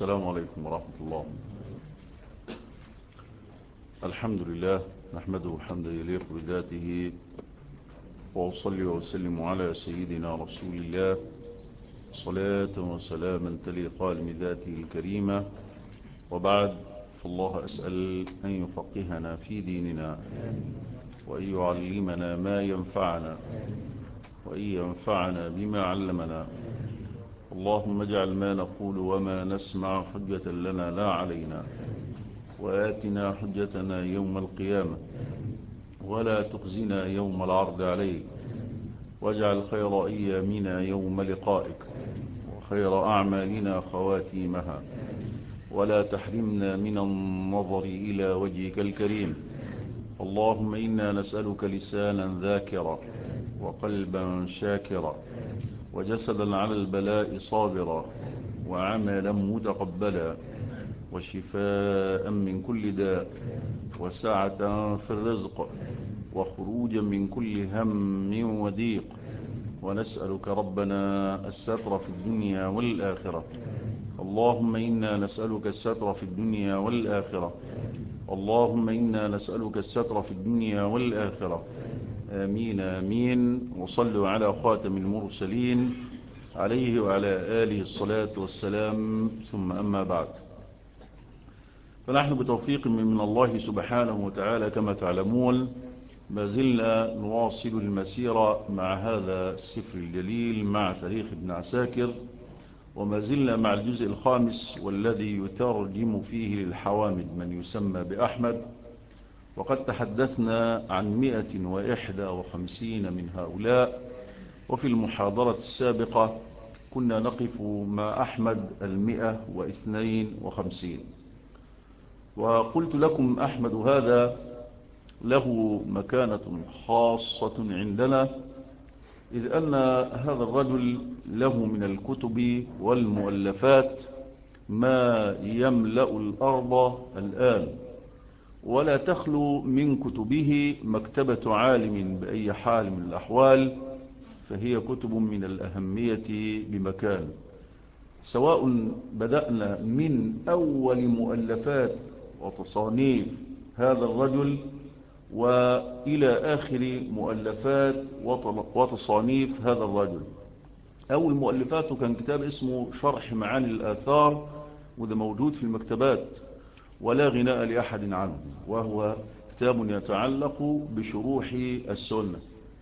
السلام عليكم ورحمة الله. الحمد لله نحمده حمدا يليق بذاته، وأصلي وأسلم على سيدنا رسول الله صلاة وسلاما تليقا بذاته الكريمة. وبعد، فالله أسأل أن يفقهنا في ديننا، وأن يعلمنا ما ينفعنا، وأن ينفعنا بما علمنا. اللهم اجعل ما نقول وما نسمع حجة لنا لا علينا، وآتنا حجتنا يوم القيامة، ولا تخزنا يوم العرض عليك، واجعل خير أيامنا يوم لقائك، وخير أعمالنا خواتيمها، ولا تحرمنا من النظر إلى وجهك الكريم. اللهم إنا نسألك لسانا ذاكرا، وقلبا شاكرا، وجسدا على البلاء صابرا، وعملا متقبلا، وشفاء من كل داء، وسعة في الرزق، وخروجا من كل هم وضيق. ونسألك ربنا الستر في الدنيا والآخرة. اللهم إنا نسألك الستر في الدنيا والآخرة. اللهم إنا نسألك الستر في الدنيا والآخرة. آمين آمين. وصلوا على خاتم المرسلين عليه وعلى آله الصلاة والسلام، ثم أما بعد. فنحن بتوفيق من الله سبحانه وتعالى كما تعلمون ما زلنا نواصل المسيرة مع هذا السفر الجليل، مع تاريخ ابن عساكر، وما زلنا مع الجزء الخامس والذي يترجم فيه للحوامد من يسمى بأحمد. وقد تحدثنا عن 151 من هؤلاء، وفي المحاضرة السابقة كنا نقف مع أحمد 152. وقلت لكم أحمد هذا له مكانة خاصة عندنا، إذ أن هذا الرجل له من الكتب والمؤلفات ما يملأ الأرض الآن، ولا تخلو من كتبه مكتبة عالم بأي حال من الأحوال، فهي كتب من الأهمية بمكان. سواء بدأنا من أول مؤلفات وتصانيف هذا الرجل وإلى آخر مؤلفات وتصانيف هذا الرجل. أول مؤلفاته كان كتاب اسمه شرح معاني الآثار، وده موجود في المكتبات ولا غناء لأحد عنه، وهو كتاب يتعلق بشروح السنة.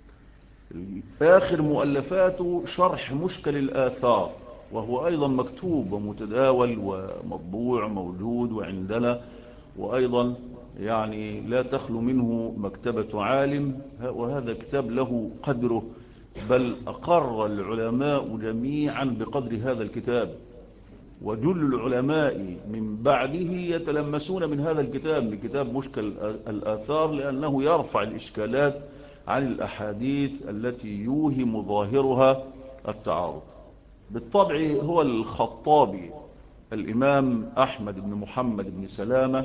آخر مؤلفاته شرح مشكل الآثار، وهو أيضا مكتوب ومتداول ومطبوع موجود وعندنا، وأيضا يعني لا تخلو منه مكتبة عالم. وهذا كتاب له قدره، بل أقر العلماء جميعا بقدر هذا الكتاب، وجل العلماء من بعده يتلمسون من هذا الكتاب، من كتاب مشكل الآثار، لأنه يرفع الإشكالات عن الأحاديث التي يوهم ظاهرها التعارض. بالطبع هو الخطابي الإمام أحمد بن محمد بن سلامة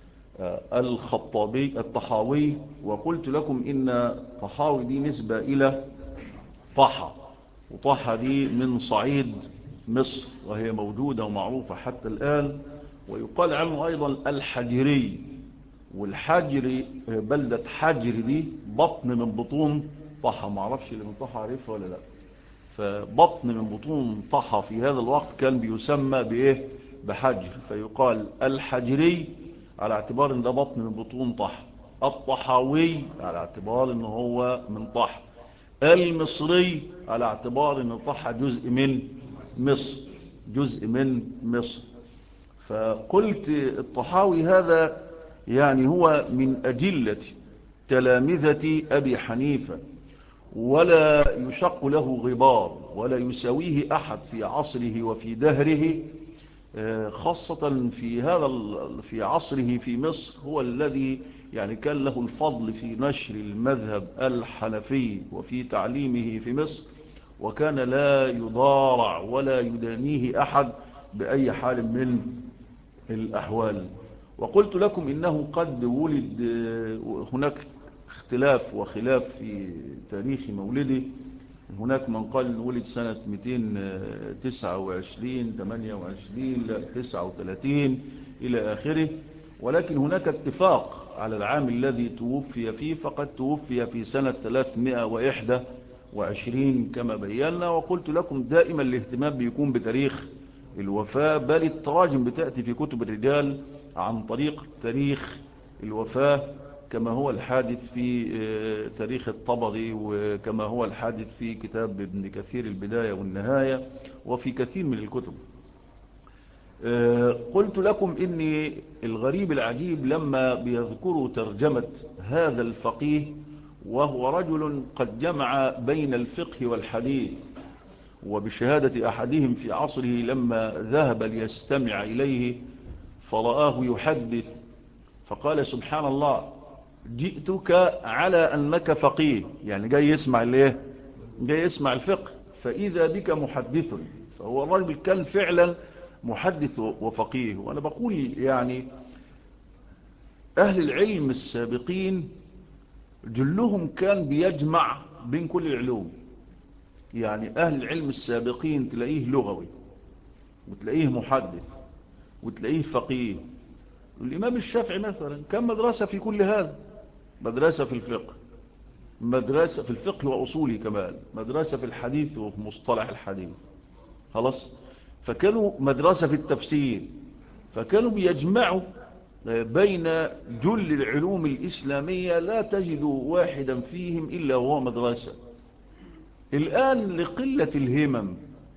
الطحاوي. وقلت لكم إن طحاوي دي نسبة إلى طحا، وطحا دي من صعيد مصر، وهي موجودة ومعروفة حتى الآن. ويقال عنه أيضا الحجري، والحجر بلدة حجر دي بطن من بطون طحا، معرفش اللي من طحا عارفها ولا لا. فبطن من بطون طحا في هذا الوقت كان بيسمى بإيه؟ بحجر، فيقال الحجري على اعتبار ان ده بطن من بطون طحا، الطحاوي على اعتبار ان هو من طحا، المصري على اعتبار ان طحا جزء من مصر، جزء من مصر. فقلت الطحاوي هذا يعني هو من أجلة تلامذة أبي حنيفة، ولا يشق له غبار، ولا يساويه أحد في عصره وفي دهره، خاصة في عصره في مصر. هو الذي يعني كان له الفضل في نشر المذهب الحنفي وفي تعليمه في مصر، وكان لا يضارع ولا يدانيه أحد بأي حال من الأحوال. وقلت لكم إنه قد ولد، هناك اختلاف وخلاف في تاريخ مولده، هناك من قال ولد سنة 229 28 لا 39 إلى آخره. ولكن هناك اتفاق على العام الذي توفي فيه، فقد توفي في سنة 321 كما بينا. وقلت لكم دائما الاهتمام بيكون بتاريخ الوفاة، بل التراجم بتأتي في كتب الرجال عن طريق تاريخ الوفاة، كما هو الحادث في تاريخ الطبري، وكما هو الحادث في كتاب ابن كثير البداية والنهاية، وفي كثير من الكتب. قلت لكم إن الغريب العجيب لما بيذكروا ترجمة هذا الفقيه، وهو رجل قد جمع بين الفقه والحديث، وبشهادة أحدهم في عصره لما ذهب ليستمع إليه فرآه يحدث فقال سبحان الله جئتك على أنك فقيه، يعني جاي يسمع الايه، جاي يسمع الفقه، فإذا بك محدث. فهو الرجل كان فعلا محدث وفقيه. وأنا بقول يعني أهل العلم السابقين جلهم كان بيجمع بين كل العلوم. يعني أهل العلم السابقين تلاقيه لغوي، وتلاقيه محدث، وتلاقيه فقيه. الإمام الشافعي مثلا كان مدرسة في كل هذا، مدرسة في الفقه، مدرسة في الفقه وأصوله كمان، مدرسة في الحديث وفي مصطلح الحديث، خلاص. فكانوا مدرسة في التفسير، فكانوا بيجمعوا بين جل العلوم الإسلامية، لا تجد واحدا فيهم إلا وهو مدرسة. الآن لقلة الهمم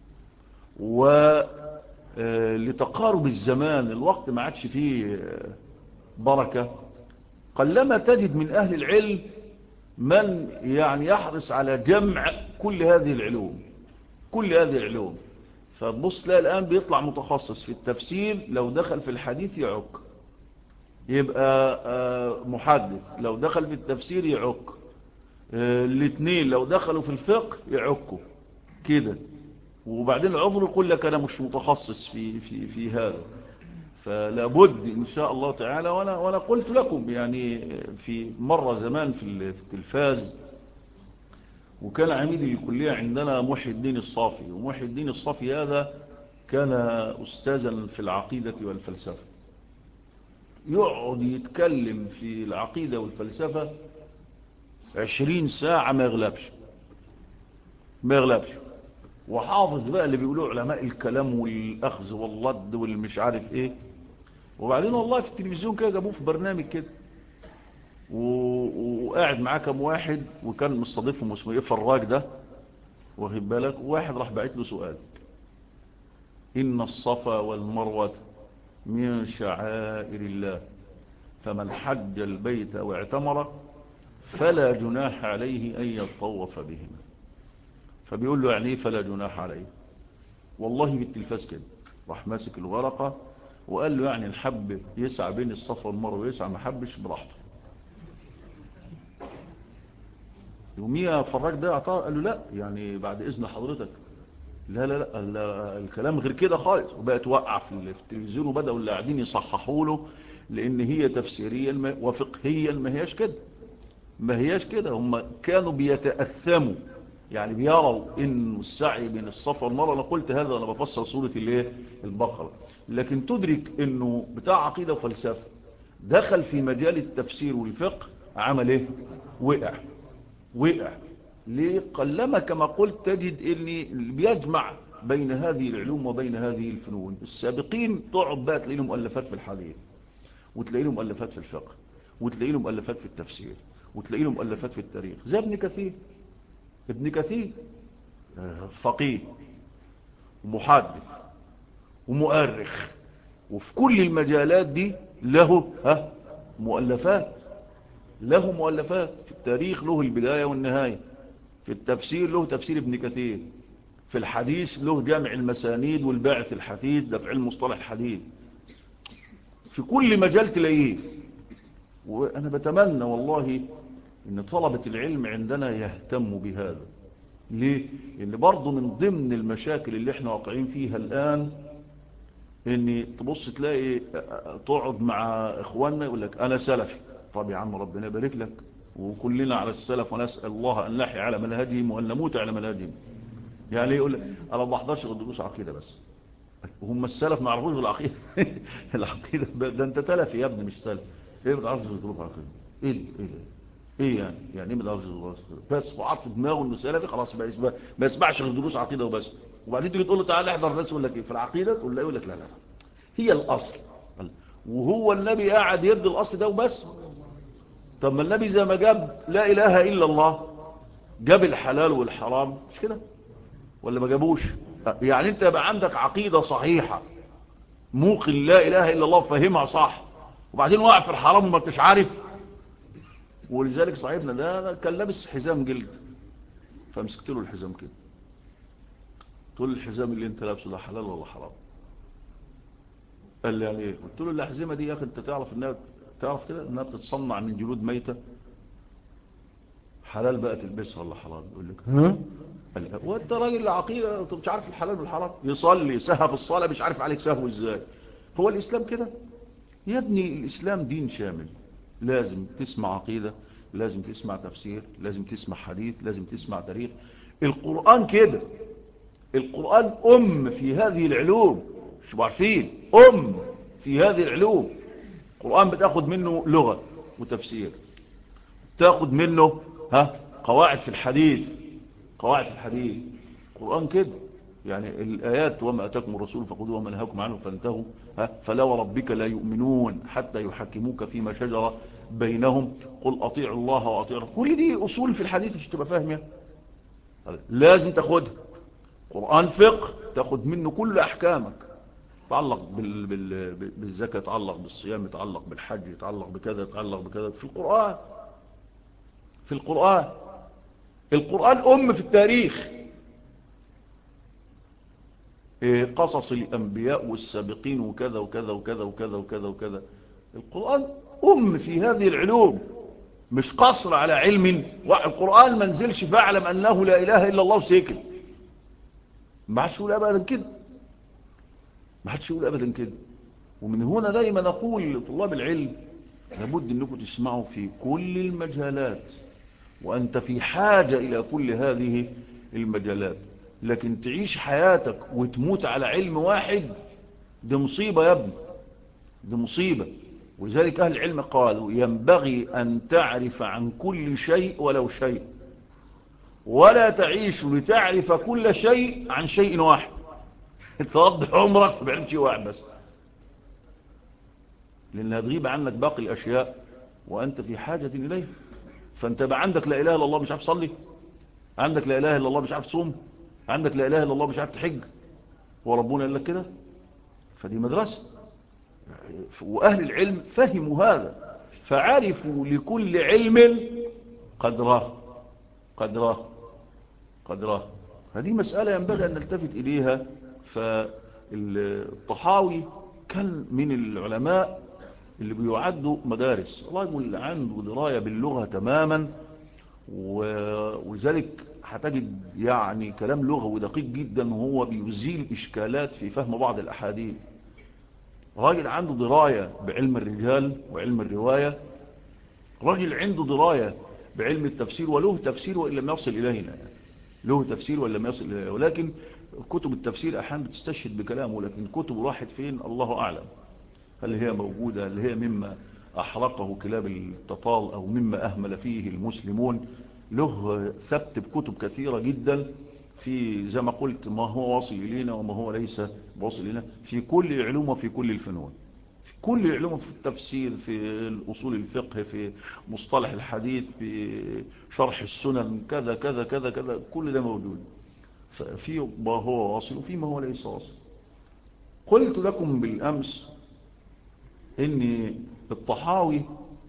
ولتقارب الزمان، الوقت ما عادش فيه بركة، قلما تجد من أهل العلم من يعني يحرص على جمع كل هذه العلوم، كل هذه العلوم. فبص لا الآن بيطلع متخصص في التفسير، لو دخل في الحديث يعك، يبقى محدث، لو دخل في التفسير يعك، الاثنين لو دخلوا في الفقه يعكوا كده. وبعدين العذر يقول لك أنا مش متخصص في هذا. فلا بد إن شاء الله تعالى. وأنا قلت لكم يعني في مرة زمان في التلفاز، وكان عميد الكلية عندنا محي الدين الصافي، ومحي الدين الصافي هذا كان أستاذا في العقيدة والفلسفة، يقعد يتكلم في العقيدة والفلسفة 20 ساعة ما يغلبش، ما يغلبش. وحافظ بقى اللي بيقولوا علماء الكلام والأخذ والرد والمش عارف ايه. وبعدين والله في التلفزيون كده جابوه في برنامج كده، وقاعد معاه كم واحد، وكان مستضيفهم اسمه ايه فراج ده، واخد بالك. واحد راح باعت له سؤال: إن الصفا والمروة من شعائر الله، فمن حج البيت واعتمر فلا جناح عليه أن يطوف بهما. فبيقول له يعني ايه فلا جناح عليه؟ والله بالتلفاز كده راح ماسك الورقة وقال له يعني الحب يسعى بين الصفا والمروة ويسعى ما حبش براحته. يوميها فراج ده اعطاه، قال له لا يعني بعد إذن حضرتك، لا لا لا, لا الكلام غير كده خالص. وبقى توقع في التلفزيون، وبدأوا اللي قاعدين يصححوا له، لأن هي تفسيريا وفقهيا ما هياش كده، ما هياش كده. هم كانوا بيتأثموا، يعني بيروا ان السعي بين الصفا والمروه. انا قلت هذا وانا بفسر سوره الايه البقره. لكن تدرك انه بتاع عقيده وفلسفه دخل في مجال التفسير والفقه، عمل ايه؟ وقع، وقع. ليه؟ قلما كما قلت تجد ان بيجمع بين هذه العلوم وبين هذه الفنون. السابقين تقعد بقى تلاقي لهم مؤلفات في الحديث، وتلاقي لهم مؤلفات في الفقه، وتلاقي لهم مؤلفات في التفسير، وتلاقي لهم مؤلفات في التاريخ، زي ابن كثير. ابن كثير فقيه ومحدث ومؤرخ، وفي كل المجالات دي له مؤلفات، له مؤلفات. في التاريخ له البداية والنهاية، في التفسير له تفسير ابن كثير، في الحديث له جامع المسانيد والباعث الحديث ده في علم مصطلح الحديث. في كل مجال تلاقيه. وأنا بتمنى والله إن طلبة العلم عندنا يهتموا بهذا. ليه؟ لأن برضو من ضمن المشاكل اللي احنا واقعين فيها الآن، ان تبص تلاقي تقعد مع اخواننا يقول لك انا سلفي. طب يا عم ربنا يبارك لك، وكلنا على السلف ونسأل الله أن نحيا على منهجهم وأن نموت على منهجهم. يعني يقول أنا ما بحضرش غير دروس عقيدة بس. هم السلف ما يعرفوش العقيدة. العقيدة ده انت تلف يا ابني مش سلف. ايه ما تعرفش دروس عقيدة؟ ايه يعني ايه ما تعرفش دروس عقيدة بس؟ وحط في دماغه انه سلفي خلاص ما يسمعش غير دروس عقيدة وبس. وبعدين تيجي تقول له تعالى احضر الناس يقول لك ايه في العقيدة؟ تقول له يقول لك لا هي الاصل. وهو النبي قاعد يدي الاصل ده وبس. طب ما النبي زي ما جاب لا اله الا الله جاب الحلال والحرام مش كده ولا ما جابوش؟ يعني انت يبقى عندك عقيدة صحيحة موقن لا اله الا الله فاهمها صح وبعدين واقع في الحرام وما انتش عارف. ولذلك صاحبنا ده كان لابس حزام جلد فمسكت له الحزام كده تقول الحزام اللي انت لابسه ده حلال ولا حرام؟ قال لي يعني ايه؟ قلت له الاحزمه دي يا اخي انت تعرف كده انها بتتصنع من جلود ميته. حلال بقى تلبسها ولا حرام؟ يقول لك ها. قال لي وانت راجل عقيده انت مش عارف الحلال والحرام؟ يصلي سهى في الصلاه مش عارف عليك سهو ازاي؟ هو الاسلام كده يا ابني؟ الاسلام دين شامل. لازم تسمع عقيده، لازم تسمع تفسير، لازم تسمع حديث، لازم تسمع تاريخ. القرآن كده. القرآن في هذه العلوم. مش عارفين في هذه العلوم. القرآن بتاخد منه لغة وتفسير، تاخد منه قواعد في الحديث. القرآن كده. يعني الآيات وما أتاكم الرسول فخذوه وما نهاكم عنه فانتهوا فلا وربك لا يؤمنون حتى يحكموك فيما شجر بينهم قل أطيعوا الله وأطيعوا كل دي أصول في الحديث مش تبقى فاهم يعني. لازم تاخدها. قرآن فقه تاخد منه كل أحكامك. يتعلق بالزكاة، يتعلق بالصيام، يتعلق بالحج، يتعلق بكذا، يتعلق بكذا في القرآن. القرآن في التاريخ. قصص الأنبياء والسابقين وكذا وكذا وكذا وكذا وكذا وكذا. القرآن في هذه العلوم مش قصر على علم. القرآن ما نزلش فاعلم أنه لا إله إلا الله وسيكل. ما حدش يقول أبدا كده. ومن هنا دايما نقول لطلاب العلم لابد أنكم تسمعوا في كل المجالات وأنت في حاجة إلى كل هذه المجالات. لكن تعيش حياتك وتموت على علم واحد دي مصيبة يا ابني، دي مصيبة. ولذلك أهل العلم قالوا ينبغي أن تعرف عن كل شيء ولو شيء، ولا تعيش لتعرف كل شيء عن شيء واحد. تقضي عمرك بعلم شيء واحد بس، لأنها هتغيب عنك باقي الأشياء وأنت في حاجة إليه. فأنت بقى عندك لا إله إلا الله مش عارف تصلي، عندك لا إله إلا الله مش عارف تصوم، عندك لا إله إلا الله مش عارف تحج، وربنا قال لك كده. فدي مدرسة. وأهل العلم فهموا هذا فعرفوا لكل علم قدره. هذه مسألة ينبغي أن نلتفت إليها. فالطحاوي كان من العلماء اللي بيعدوا مدارس. رجل عنده دراية باللغة تماما، ولذلك هتجد يعني كلام لغوي دقيق جدا وهو بيزيل إشكالات في فهم بعض الأحاديث. راجل عنده دراية بعلم الرجال وعلم الرواية، راجل عنده دراية بعلم التفسير وله تفسير وإن لم يصل إلينا، له تفسير وإن لم يصل إلينا. ولكن كتب التفسير أحيانا بتستشهد بكلامه، لكن كتب راحت فين الله أعلم. هل هي موجودة؟ هل هي مما أحرقه كلاب التطال أو مما أهمل فيه المسلمون؟ له ثبت بكتب كثيرة جدا في زي ما قلت ما هو واصل إلينا وما هو ليس واصل إلينا في كل العلوم وفي كل الفنون. في كل العلوم، في التفسير، في الأصول الفقه، في مصطلح الحديث، في شرح السنن، كذا كذا كذا كذا، كل ده موجود. ففي ما هو واصل وفي ما هو ليس واصل. قلت لكم بالأمس إن الطحاوي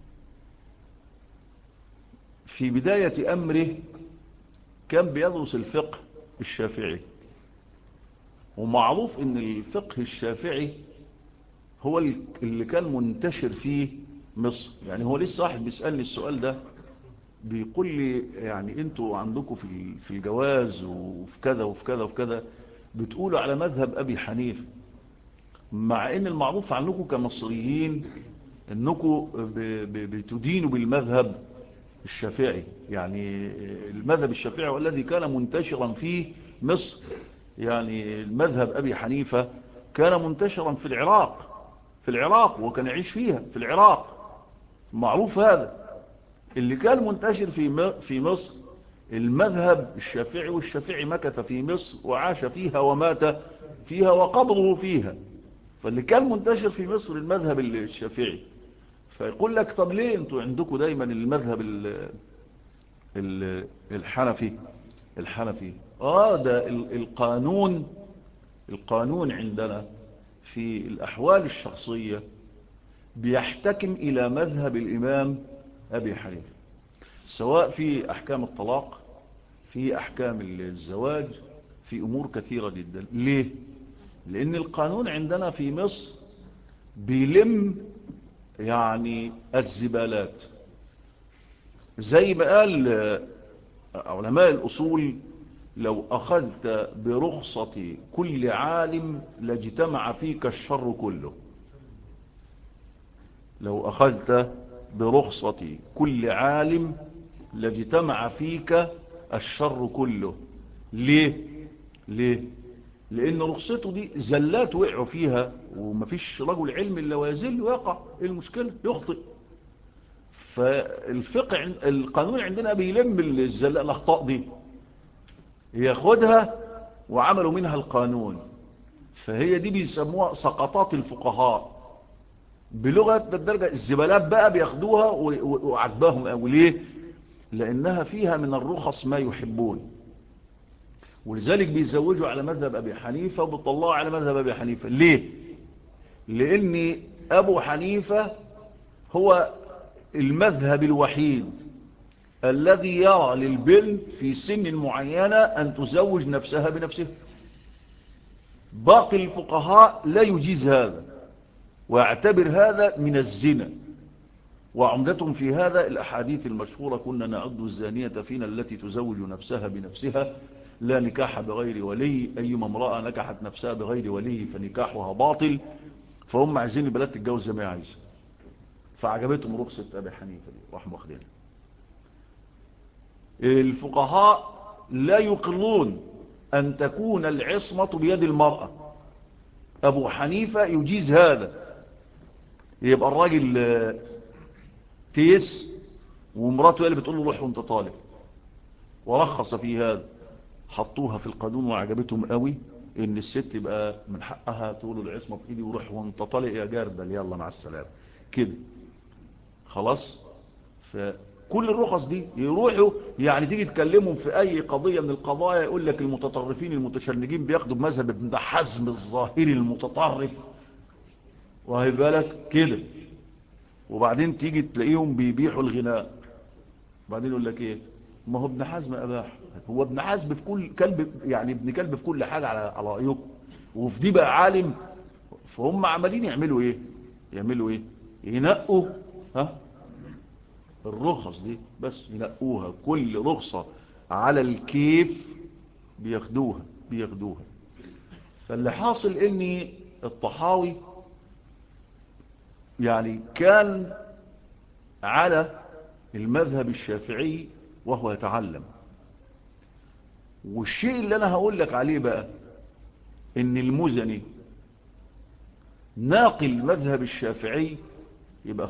في بداية أمره كان بيدرس الفقه الشافعي، ومعروف إن الفقه الشافعي هو اللي كان منتشر فيه مصر. يعني هو لسه واحد بيسألني السؤال ده بيقول لي يعني انتوا عندكم في الجواز وفي كذا وفي كذا وفي كذا بتقولوا على مذهب أبي حنيفة، مع ان المعروف عنكم كمصريين انكم بتدينوا بالمذهب الشافعي، يعني المذهب الشافعي والذي كان منتشرا في مصر. يعني المذهب أبي حنيفة كان منتشرا في العراق وكان يعيش فيها في العراق، معروف هذا. اللي كان منتشر في مصر المذهب الشافعي، والشافعي مكث في مصر وعاش فيها ومات فيها وقبره فيها. فاللي كان منتشر في مصر المذهب الشافعي. فيقول لك طب ليه انتوا عندكم دايما المذهب الحنفي؟ ده القانون عندنا في الأحوال الشخصية بيحتكم إلى مذهب الإمام أبي حنيفة، سواء في أحكام الطلاق، في أحكام الزواج، في أمور كثيرة جدا. ليه؟ لأن القانون عندنا في مصر بيلم يعني الزبالات، زي ما قال علماء الأصول: لو أخذت برخصة كل عالم لاجتمع فيك الشر كله. لو أخذت برخصة كل عالم لاجتمع فيك الشر كله. ليه؟ لأن رخصته دي زلات وقعوا فيها، ومفيش رجل علم إلا ويزل ويقع. إيه المشكلة؟ يخطئ. القانون عندنا بيلم الأخطاء دي، ياخدها وعملوا منها القانون. فهي دي بيسموها سقطات الفقهاء بلغة الدرجة. الزبالات بقى بياخدوها وعجباهم قوي. ليه؟ لأنها فيها من الرخص ما يحبون، ولذلك بيزوجوا على مذهب أبي حنيفة وبيطلعوا على مذهب أبي حنيفة. ليه؟ لأن أبو حنيفة هو المذهب الوحيد الذي يرى للبنت في سن معينة أن تزوج نفسها بنفسها. باقي الفقهاء لا يجيز هذا، واعتبر هذا من الزنا. وعمدتهم في هذا الأحاديث المشهورة: كنا نعد الزانية فينا التي تزوج نفسها بنفسها، لا نكاح بغير ولي، أيما امرأة نكحت نفسها بغير ولي فنكاحها باطل. فهم عايزين البلاد تتجوز زي ما هي عايزة، فعجبتهم رخصة أبي حنيفة دي وراحوا واخدينها. الفقهاء لا يقرون أن تكون العصمة بيد المرأة. أبو حنيفة يجيز هذا، يبقى الراجل تيس ومراته اللي بتقول له روح وانت طالب، ورخص في هذا. حطوها في القانون وعجبتهم قوي ان الست يبقى من حقها تقول العصمة في ايدي وروح وانت طالق يا جردل، يلا مع السلامة كده خلاص. فكل الرخص دي يروحوا يعني تيجي تكلمهم في اي قضية من القضايا يقول لك المتطرفين المتشنجين بياخدوا بمذهب ابن حزم الظاهري المتطرف، وهي بالك كده. وبعدين تيجي تلاقيهم بيبيحوا الغناء، بعدين يقول لك ايه؟ ما هو ابن حزم اباح. هو ابن حزم في كل كلب، يعني ابن كلب في كل حاجة على رأيكم، وفي دي بقى عالم. فهم عمالين يعملوا ايه؟ ينقوا الرخص دي، بس ينقوها كل رخصة على الكيف بياخدوها. فاللي حاصل ان الطحاوي يعني كان على المذهب الشافعي وهو يتعلم. والشيء اللي انا هقول لك عليه بقى ان المزني ناقل مذهب الشافعي يبقى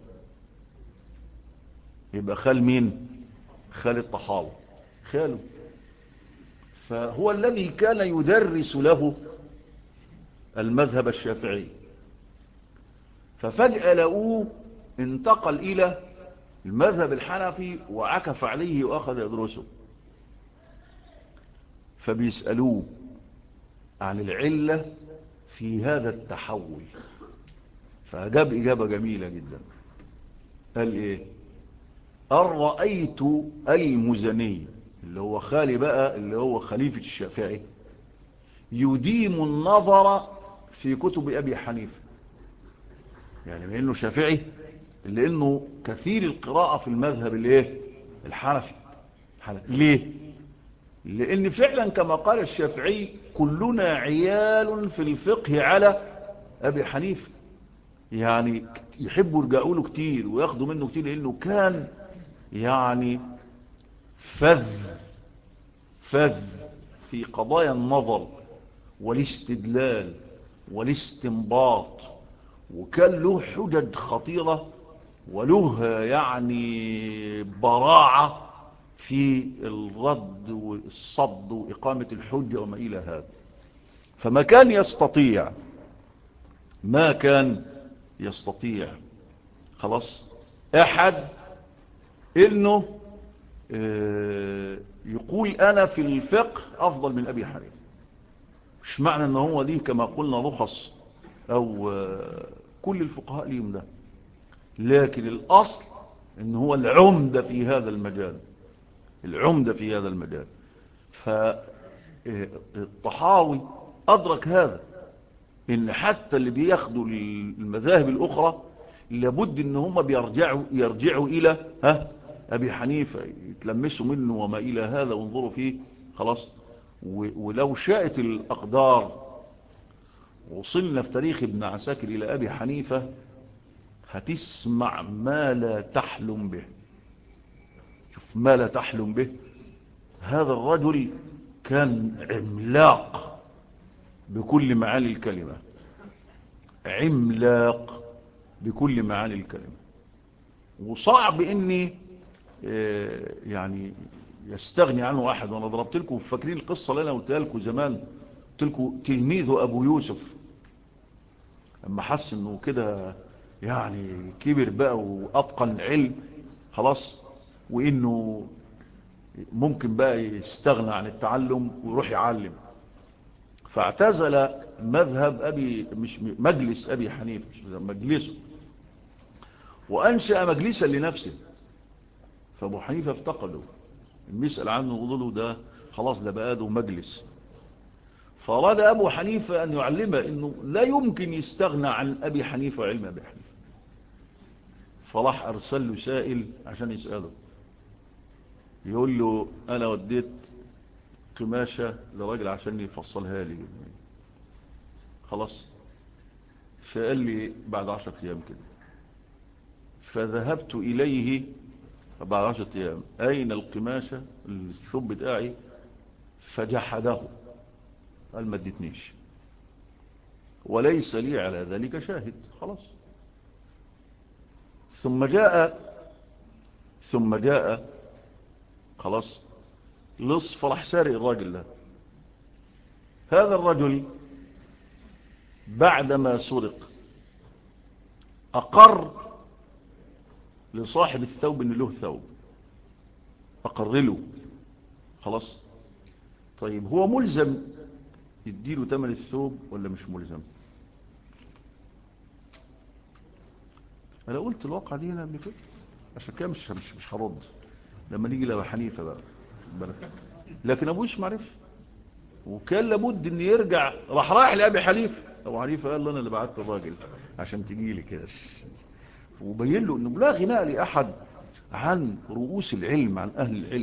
خال مين؟ خال الطحاوي، خاله. فهو الذي كان يدرس له المذهب الشافعي، ففجأة لقوه انتقل إلى المذهب الحنفي وعكف عليه وأخذ يدرسه. فبيسألوه عن العلة في هذا التحول، فأجاب إجابة جميلة جدا. قال إيه؟ قال: رأيت المزني اللي هو خالي بقى، اللي هو خليفة الشافعي، يديم النظر في كتب أبي حنيفة. يعني من إنه شافعي لأنه كثير القراءة في المذهب الحنفي. ليه؟ لأن فعلا كما قال الشافعي: كلنا عيال في الفقه على أبي حنيفة. يعني يحبوا يرجعوا له كتير وياخدوا منه كتير، لأنه كان يعني فذ في قضايا النظر والاستدلال والاستنباط، وكان له حجج خطيرة وله يعني براعة في الرد والصد وإقامة الحجة وما إلى هذا. فما كان يستطيع خلاص أحد إنه يقول أنا في الفقه أفضل من أبي حنيفة. مش معنى أنه هو دي كما قلنا رخص أو كل الفقهاء ليهم ده، لكن الأصل أنه هو العمدة في هذا المجال. فالطحاوي أدرك هذا، إن حتى اللي بياخدوا المذاهب الأخرى لابد إن هم يرجعوا إلى أبي حنيفة، يتلمسوا منه وما إلى هذا وانظروا فيه. خلاص. ولو شاءت الأقدار وصلنا في تاريخ ابن عساكر إلى أبي حنيفة هتسمع ما لا تحلم به. شوف ما لا تحلم به. هذا الرجل كان عملاق بكل معاني الكلمة، عملاق بكل معاني الكلمة، وصعب اني يعني يستغني عنه احد. وانا ضربت لكم، فاكرين القصة اللي انا قلتها لكم زمان؟ قلت لكم تلميذه ابو يوسف لما حس انه كده يعني كبر بقى واتقن علم خلاص، وانه ممكن بقى يستغنى عن التعلم ويروح يعلم، فاعتزل مذهب مش مجلس ابي حنيفه، مش مجلسه، وانشأ مجلسا لنفسه. فابو حنيفه افتقده، المسأل عنه وقال له ده خلاص ده بقى له مجلس. فأراد أبو حنيفة أن يعلمه أنه لا يمكن يستغنى عن أبي حنيفة وعلم أبي حنيفة. فراح أرسل له سائل عشان يسأله، يقول له أنا وديت قماشة لراجل عشان يفصلها لي خلاص. فقال لي بعد 10 أيام كده، فذهبت إليه بعد 10 أيام، أين القماشة الثوب بتاعي؟ فجحده، قال ما ادتنيش وليس لي على ذلك شاهد. خلاص. ثم جاء خلاص لص، فرح سارق الراجل ده. هذا الرجل بعدما سرق أقر لصاحب الثوب إن له ثوب، أقر له خلاص. طيب هو ملزم يديله ثمن الثوب ولا مش ملزم؟ أنا قلت الواقع دي هنا قبل كده، عشان كده مش هرد لما نيجي لأبو حنيفة بقى. لكن أبو يوسف معرفش، وكان لابد ان يرجع، راح لأبي حنيفة. أبو حنيفة قال له أنا اللي بعت الراجل عشان تجي لي كده، وبين له أنه لا غناء لأحد عن رؤوس العلم، عن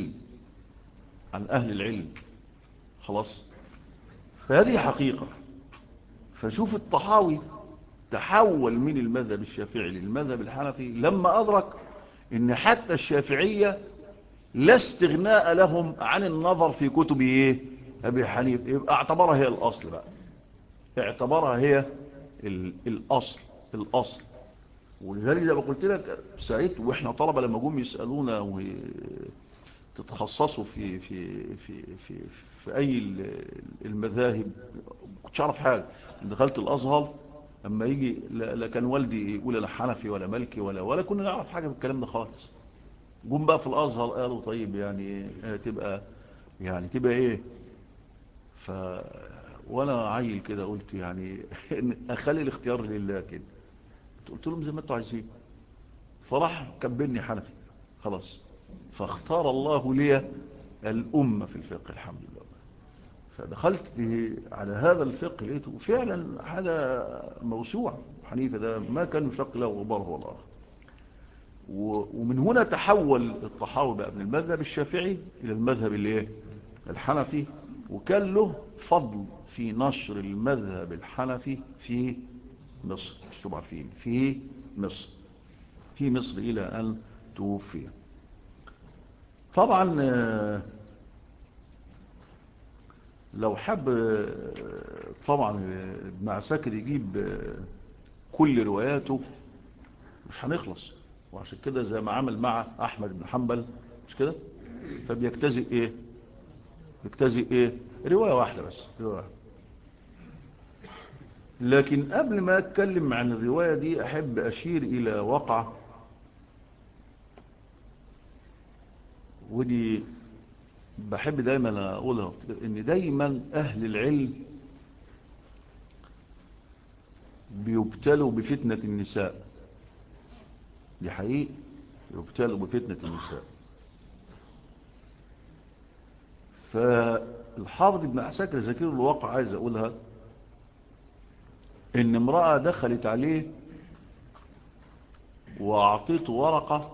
أهل العلم خلاص. فهذه حقيقة. فشوف الطحاوي تحول من المذهب الشافعي للمذهب الحنفي لما أدرك أن حتى الشافعية لا استغناء لهم عن النظر في كتب أبي حنيفة. يبقى اعتبرها هي الأصل بقى، اعتبرها هي الأصل. ولذلك زي ما قلت لك سعيد واحنا طلبة لما جم يسألونا وتتخصصوا في أي المذاهب، كنتش أعرف حاجة. دخلت الأزهر اما يجي لا كان والدي يقول انا حنفي ولا مالكي ولا كنا نعرف حاجة بالكلام ده خالص. جم بقى في الأزهر قالوا طيب يعني تبقى ايه؟ وانا عيل كده قلت يعني اخلي الاختيار لله كده. قلت لهم زي ما انتوا عايزين. فراح كبرني حنفي خلاص. فاختار الله لي الأمة في الفقه الحمد لله. فدخلت على هذا الفقه لقيته فعلا حاجة موسوعة. حنيفة ده ما كان يشق له غبار هو الآخر. ومن هنا تحول الطحاوي بقى من المذهب الشافعي إلى المذهب الحنفي. وكان له فضل في نشر المذهب الحنفي في مصر، مش تبقى عارفين، في مصر إلى أن توفي. طبعا لو حب طبعا ابن عساكر يجيب كل رواياته مش هنخلص، وعشان كده زي ما عمل مع احمد بن حنبل مش كده، فبيجتزئ ايه، بيجتزئ ايه، رواية واحدة بس، رواية واحدة. لكن قبل ما اتكلم عن الرواية دي احب اشير الى واقعة، ودي بحب دايما اقولها، ان دايما اهل العلم بيبتلوا بفتنة النساء، دي حقيقة، يبتلوا بفتنة النساء. فالحافظ ابن عساكر ذكر الواقع عايز اقولها، ان امرأة دخلت عليه واعطيته ورقة،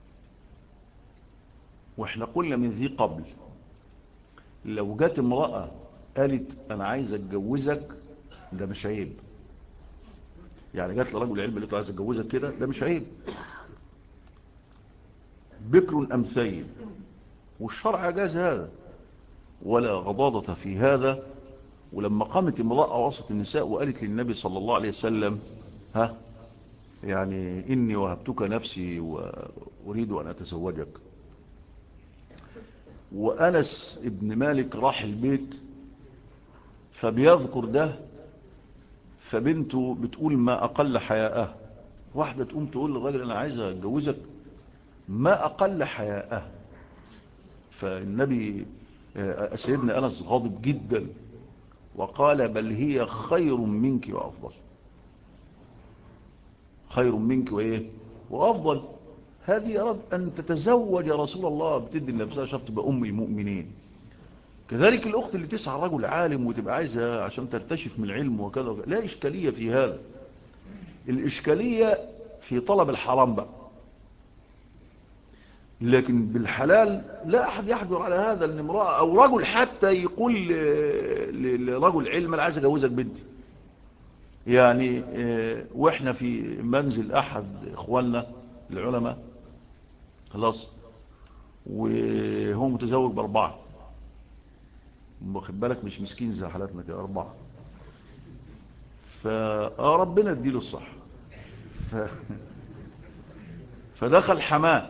واحنا قلنا من ذي قبل لو جت امرأة قالت انا عايز اتجوزك ده مش عيب، يعني جت لرجل علم قالت له عايز اتجوزك كده، ده مش عيب، بكر ام ثيب، والشرع جاز هذا ولا غضاضة في هذا. ولما قامت امرأة وسط النساء وقالت للنبي صلى الله عليه وسلم ها يعني إني وهبتك نفسي وأريد أن أتزوجك، وأنس ابن مالك راح البيت فبيذكر ده، فبنته بتقول ما أقل حياءه، واحدة تقوم تقول للراجل أنا عايزة أتجوزك، ما أقل حياءه. فالنبي سيدنا أنس غاضب جدا وقال بل هي خير منك وأفضل، خير منك وإيه وأفضل، هذه أراد أن تتزوج يا رسول الله، بتدي لنفسها شرط تبقى أم المؤمنين. كذلك الأخت اللي تسعى رجل عالم وتبقى عايزة عشان ترتشف من العلم وكذا، لا إشكالية في هذا، الإشكالية في طلب الحرام بقى، لكن بالحلال لا أحد يحجر على هذا، أن امرأة أو رجل حتى يقول لرجل علم أنا عايز أجوزك بنتي. يعني وإحنا في منزل أحد إخواننا العلماء خلاص، وهو متزوج بأربعة، واخد بالك مش مسكين زي حالاتنا كده، أربعة، فربنا اديله الصح. ف... فدخل حماه،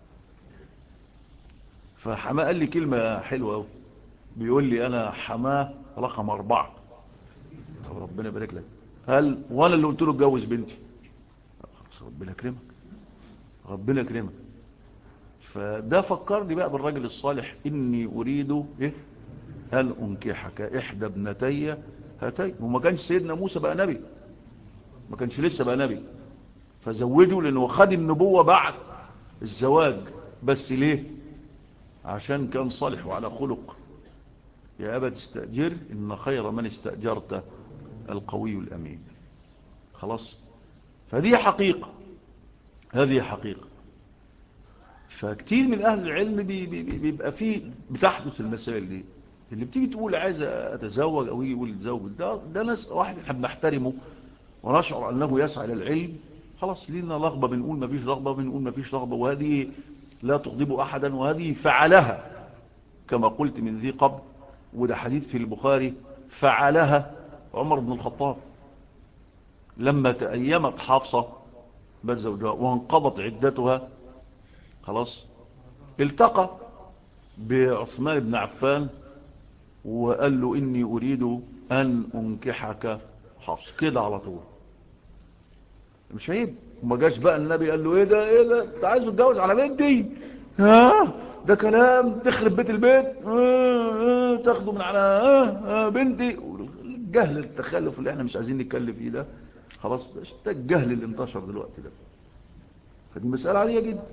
فحماه قال لي كلمة حلوة أوي، بيقول لي أنا حماه رقم 4. طب ربنا يبارك لك، هل وأنا اللي قلت له اتجوز بنتي؟ خلاص ربنا يكرمك، ربنا يكرمك. فده فكرني بقى بالراجل الصالح، إني أريد إيه هل أنكحك إحدى ابنتي هاتين، وما كانش سيدنا موسى بقى نبي، ما كانش لسه بقى نبي، فزوجه لأنه خد النبوة بعد الزواج، بس ليه؟ عشان كان صالح وعلى خلق. يا أبا تستأجر إن خير من استأجرت القوي الأمين. خلاص، فدي حقيقة، هذه حقيقة. فكتير من أهل العلم بيبقى فيه بتحدث المسائل دي، اللي بتيجي تقول عايز أتزوج أو يقول يتزوج، ده ناس واحد احنا بنحترمه ونشعر أنه يسعى للعلم، خلاص لينا رغبة بنقول ما فيش رغبة، بنقول ما فيش رغبة، وهذه لا تغضب أحدا، وهذه فعلها كما قلت من ذي قبل، وده حديث في البخاري، فعلها عمر بن الخطاب لما تأيمت حافصة بنت زوجها وانقضت عدتها، خلاص التقى بعثمان بن عفان وقال له إني أريد أن أنكحك حفص كده على طول، مش عيب. وما جاش بقى النبي قال له ايه ده ايه ده انت عايز تتجوز على بنتي، ها ده كلام تخرب بيت البيت، تاخده من على بنتي. الجهل التخلف اللي احنا مش عايزين نتكلم فيه ده، خلاص ده الجهل اللي انتشر دلوقتي ده، فدي مسألة عادية جدا.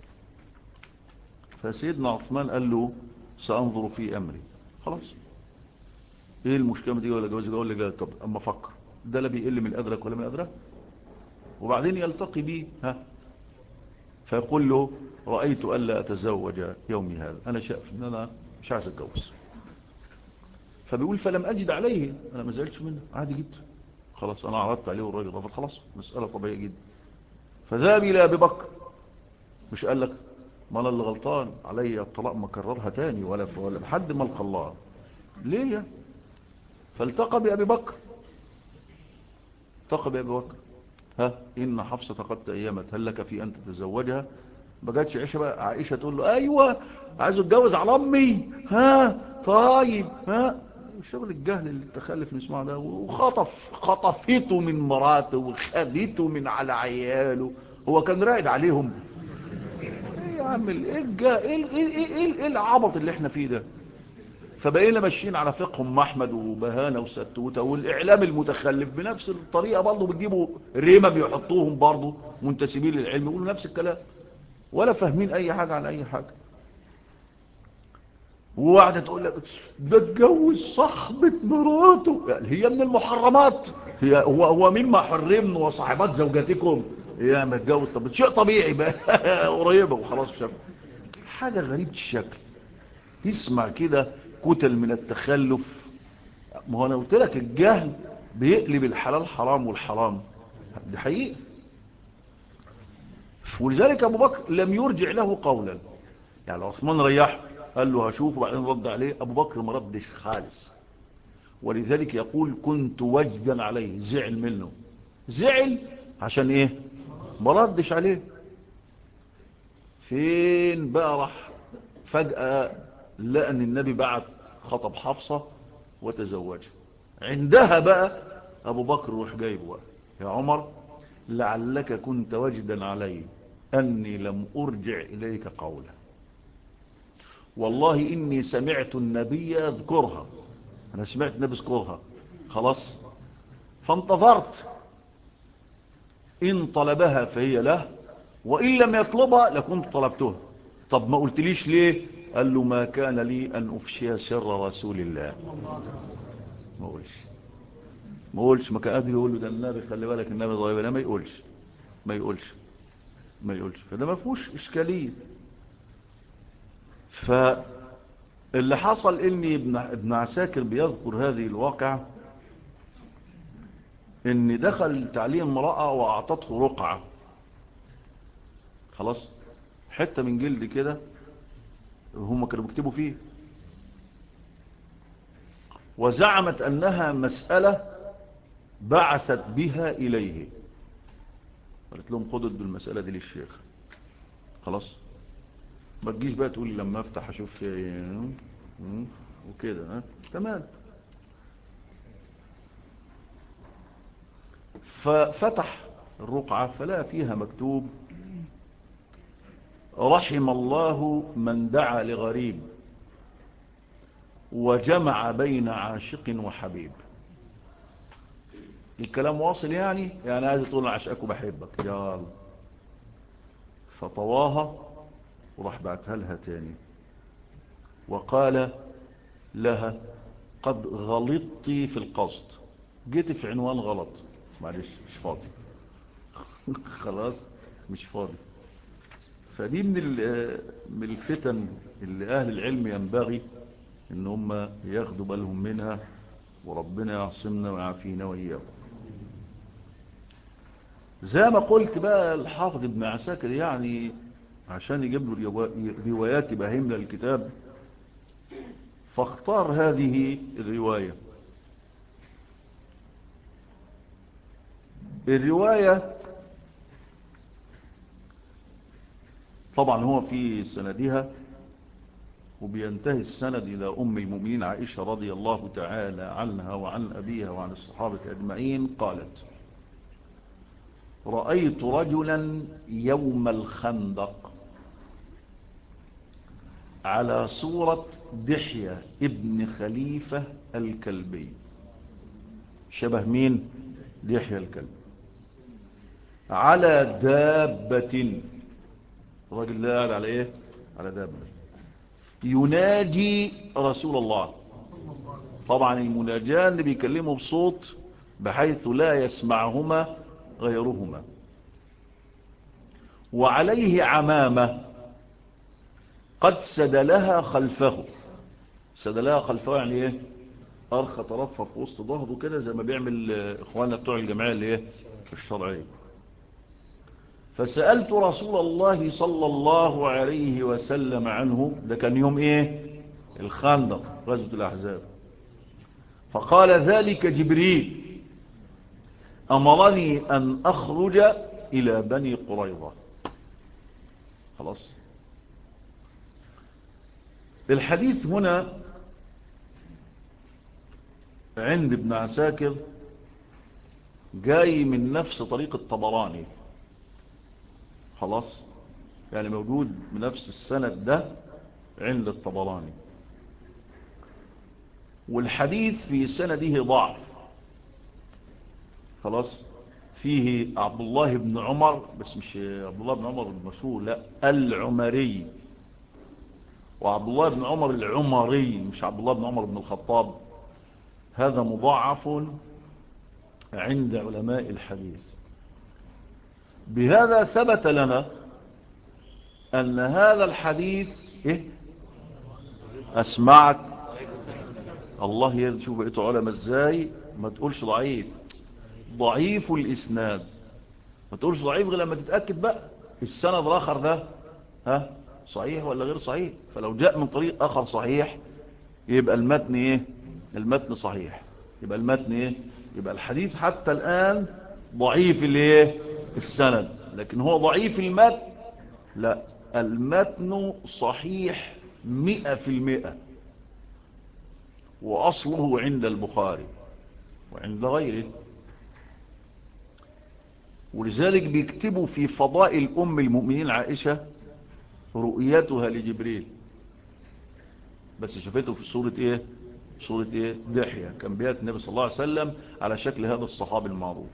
فسيدنا عثمان قال له سأنظر في أمري، خلاص ايه المشكلة دي ولا جوازي ولا جوازي، طب اما فكر، ده لا بيقل من أدرك ولا من أدرك، وبعدين يلتقي بيه فيقول له رأيت ألا أتزوج يومي هذا، أنا شايف أن أنا مش عايز أتجوز. فبيقول فلم أجد عليه، أنا ما زالتش منه عادي جدا، خلاص أنا عرضت عليه والراجل رفض، خلاص مسألة طبيعية جدا. فذهب إلى أبي بكر، مش قال لك ما انا اللي غلطان، علي الطلاق ما كررها تاني ولا لحد ما القى الله. ليه؟ فالتقى بأبي بكر، التقى بأبي بكر. ها إن حفصة قد تأيمت، هل لك في أن تتزوجها؟ ما جاتش عائشة بقى، عائشة تقول له أيوة عايز اتجوز على أمي، ها طيب ها. شغل الجهل اللي التخلف نسمعه ده. خطفته من مراته وخدته من على عياله، هو كان راقد عليهم. ايه يا عم ايه العبط اللي احنا فيه ده؟ فبقينا ماشيين على فقه ام احمد وبهانه وستوته، والاعلام المتخلف بنفس الطريقه برضه بتجيبوا ريمه بيحطوهم برضه منتسبين للعلم يقولوا نفس الكلام، ولا فاهمين اي حاجه عن اي حاجه. وواحده تقول لك ده اتجوز صاحبه مراته، يعني هي من المحرمات؟ هو مما حرمنا وصاحبات زوجاتكم يا ما اتجوز؟ طب شيء طبيعي بقى قريبه وخلاص. شاف حاجه غريبه الشكل، تسمع كده كتل من التخلف. ما هو انا قلت لك الجهل بيقلب الحلال حرام والحرام، دي حقيقة. ولذلك ابو بكر لم يرجع له قولا، يعني عثمان ريحه قال له هشوف وبعدين رد عليه، ابو بكر ما ردش خالص. ولذلك يقول كنت وجدا عليه، زعل منه، زعل عشان ايه؟ ما ردش عليه. فين بقى راح فجأة لقى ان النبي بعت خطب حفصة وتزوجها، عندها بقى ابو بكر روح جايبه بقى، يا عمر لعلك كنت وجدا علي اني لم ارجع اليك قولا، والله اني سمعت النبي يذكرها، انا سمعت النبي يذكرها خلاص، فانتظرت ان طلبها فهي له، وان لم يطلبها لكنت طلبتها. طب ما قلتليش ليه؟ قال له ما كان لي ان افشي سر رسول الله. ما قولش ما كان قادر يقول له ده النبي خلي بالك النبي ضايب، لا ما يقولش فده ما فيهوش اشكاليه. فاللي حصل اني ابن عساكر بيذكر هذه الواقع، ان دخل تعليم امرأة واعطته رقعة، خلاص حتة من جلد كده هم كانوا بيكتبوا فيه، وزعمت انها مسألة بعثت بها اليه، قالت لهم خدوا بالمسألة دي للشيخ، خلاص ما تجيش بقى تقول لما افتح اشوف فيها ايه وكده، ها تمام. ففتح الرقعة فلا فيها مكتوب رحم الله من دعا لغريب وجمع بين عاشق وحبيب. الكلام واصل يعني عايز تقول عشقك وبحبك يا الله. فطواها وراح بعتها لها تاني وقال لها قد غلطت في القصد، جيت في عنوان غلط، معلش مش فاضي خلاص مش فاضي. فدي من الفتن اللي اهل العلم ينبغي ان هم ياخدوا بالهم منها، وربنا يعصمنا ويعافينا واياكم. زي ما قلت بقى الحافظ ابن عساكر يعني عشان يجيب له روايات يبقى هملة الكتاب، فاختار هذه الرواية طبعا هو في سندها، وبينتهي السند إلى أم المؤمنين عائشة رضي الله تعالى عنها وعن أبيها وعن الصحابة أجمعين قالت رأيت رجلا يوم الخندق على صورة دحية ابن خليفة الكلبي. شبه مين؟ دحية الكلبي. على دابة، الراجل ده قاعد على ايه؟ على دابة يناجي رسول الله. طبعا المناجاة اللي بيكلمه بصوت بحيث لا يسمعهما غيرهما، وعليه عمامة قد سدلها خلفه. سدلها خلفه يعني ايه؟ ارخى طرفها في وسط ظهره كده زي ما بيعمل اخواننا بتوع الجمعية اللي ايه؟ الشرعية. فسألت رسول الله صلى الله عليه وسلم عنه. ده كان يوم ايه؟ الخندق، غزوة الأحزاب. فقال ذلك جبريل أمرني أن أخرج إلى بني قريظة. خلاص. الحديث هنا عند ابن عساكر جاي من نفس طريق الطبراني. خلاص، يعني موجود بنفس السند ده عند الطبراني، والحديث في سنده ضعف. خلاص. فيه عبد الله بن عمر، بس مش عبد الله بن عمر المشهور، لا، العمري. وعبد الله بن عمر العمري، مش عبد الله بن عمر بن الخطاب. هذا مضاعف عند علماء الحديث. بهذا ثبت لنا أن هذا الحديث إيه؟ أسمعك الله يشوف بقيته علماء ازاي. ما تقولش ضعيف، ضعيف الإسناد. ما تقولش ضعيف غير لما تتأكد بقى السند الآخر ده صحيح ولا غير صحيح. فلو جاء من طريق آخر صحيح يبقى المتن ايه؟ المتن صحيح. يبقى المتن ايه؟ يبقى الحديث حتى الآن ضعيف الايه؟ السند. لكن هو ضعيف المتن؟ لا، المتن صحيح 100%، وأصله عند البخاري وعند غيره. ولذلك بيكتبوا في فضائل أم المؤمنين عائشة رؤيتها لجبريل، بس شافته في صورة ايه؟ صورة ايه؟ دحية. كان بيات النبي صلى الله عليه وسلم على شكل هذا الصحابي المعروف.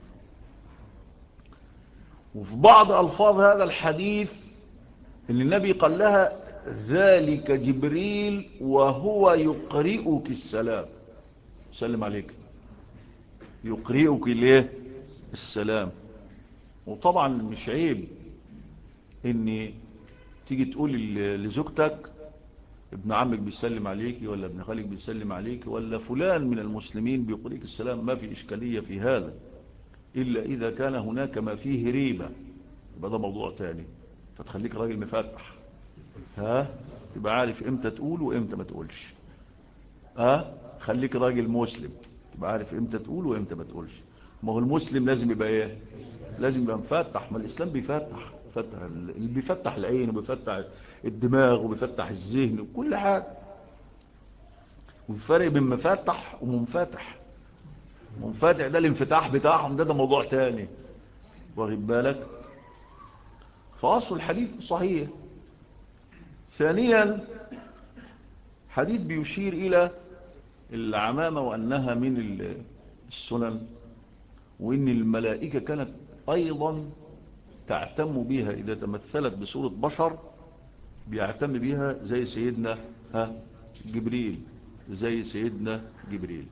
وفي بعض ألفاظ هذا الحديث اللي النبي قال لها ذلك جبريل وهو يقرئك السلام. سلم عليك، يقرئك ليه؟ السلام. وطبعا مش عيب ان تيجي تقول لزوجتك ابن عمك بيسلم عليك، ولا ابن خالك بيسلم عليك، ولا فلان من المسلمين بيقرئك السلام. ما في إشكالية في هذا، إلا إذا كان هناك ما فيه ريبة، يبقى ده موضوع تاني. فتخليك راجل مفتح، تبقى عارف امتى تقول وامتى ما تقولش. خليك راجل مسلم، تبقى عارف امتى تقول وامتى ما تقولش. ما هو المسلم لازم يبقى ايه؟ لازم يبقى مفتح. ما الإسلام بيفتح، اللي بيفتح العين وبيفتح الدماغ وبيفتح الذهن وكل حاجة. والفرق بين مفتح ومنفتح. منفتح ده الانفتاح بتاعهم، ده موضوع تاني، واخد بالك. فأصل الحديث صحيح. ثانيا، حديث بيشير إلى العمامة وأنها من السنن، وإن الملائكة كانت أيضا تعتم بها إذا تمثلت بصورة بشر، بيعتم بها زي سيدنا جبريل، زي سيدنا جبريل.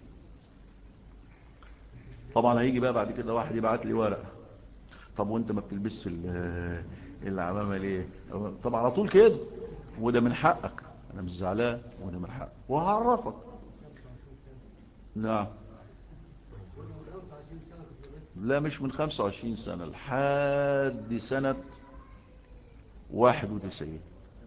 طبعا هيجي بقى بعد كده واحد يبعت لي ورقة، طب وانت ما بتلبسش العمامة ليه؟ طبعا على طول كده، وده من حقك، انا مش زعلان، وده من حقك وهعرفك. نعم. لا، مش من 25 سنة، لحد سنة 91،